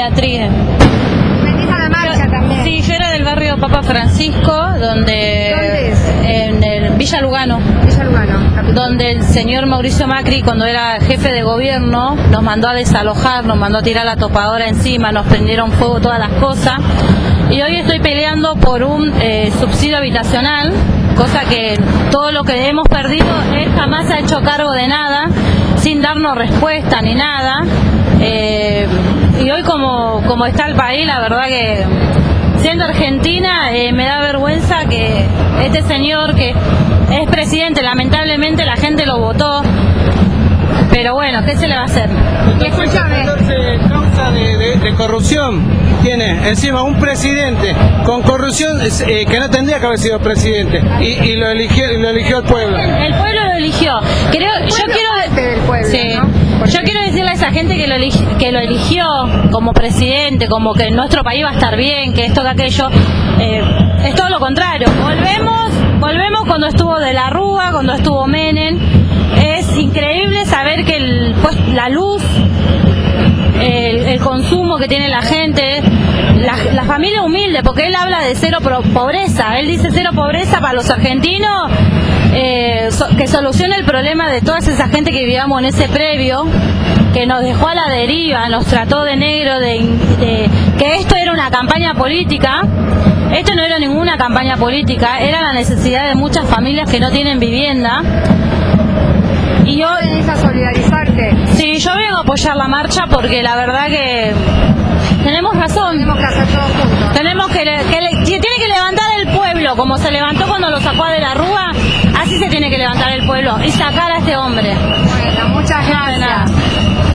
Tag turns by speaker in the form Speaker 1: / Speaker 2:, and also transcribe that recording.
Speaker 1: Beatriz.
Speaker 2: ¿Venís a la marcha también?
Speaker 1: Sí, yo era del barrio Papa Francisco,
Speaker 2: ¿Dónde es?
Speaker 1: En el Villa Lugano.
Speaker 2: Villa Lugano, capital.
Speaker 1: Donde el señor Mauricio Macri, cuando era jefe de gobierno, nos mandó a desalojar, nos mandó a tirar la topadora encima, nos prendieron fuego todas las cosas. Y hoy estoy peleando por un subsidio habitacional, cosa que todo lo que hemos perdido, él jamás se ha hecho cargo de nada, sin darnos respuesta ni nada. Y hoy como está el país, la verdad que siendo argentina me da vergüenza que este señor que es presidente, lamentablemente la gente lo votó, pero bueno, ¿qué se le va a hacer?
Speaker 2: Y escúchame,
Speaker 3: Causa de corrupción tiene encima un presidente con corrupción que no tendría que haber sido presidente y lo eligió el pueblo.
Speaker 1: El pueblo lo eligió.
Speaker 2: del pueblo,
Speaker 1: Sí.
Speaker 2: ¿no?
Speaker 1: Yo quiero decirle a esa gente que lo eligió como presidente, como que nuestro país va a estar bien, que esto, que aquello, es todo lo contrario. Volvemos cuando estuvo De la Rúa, cuando estuvo Menem. Es increíble saber que la luz, el consumo que tiene la gente, la familia humilde, porque él habla de cero pobreza, él dice cero pobreza para los argentinos, que solucione el problema de toda esa gente que vivíamos en ese previo, que nos dejó a la deriva, nos trató de negro, que esto era una campaña política. Esto no era ninguna campaña política, era la necesidad de muchas familias que no tienen vivienda. Y yo
Speaker 2: ¿Venís a solidarizarte?
Speaker 1: sí, yo vengo a apoyar la marcha porque la verdad que tenemos razón.
Speaker 2: Tenemos que hacer todo juntos.
Speaker 1: Tenemos que tiene que levantar el pueblo, como se levantó cuando lo sacó a De la Rúa, así se tiene que levantar el pueblo y sacar a este hombre.
Speaker 2: Bueno, muchas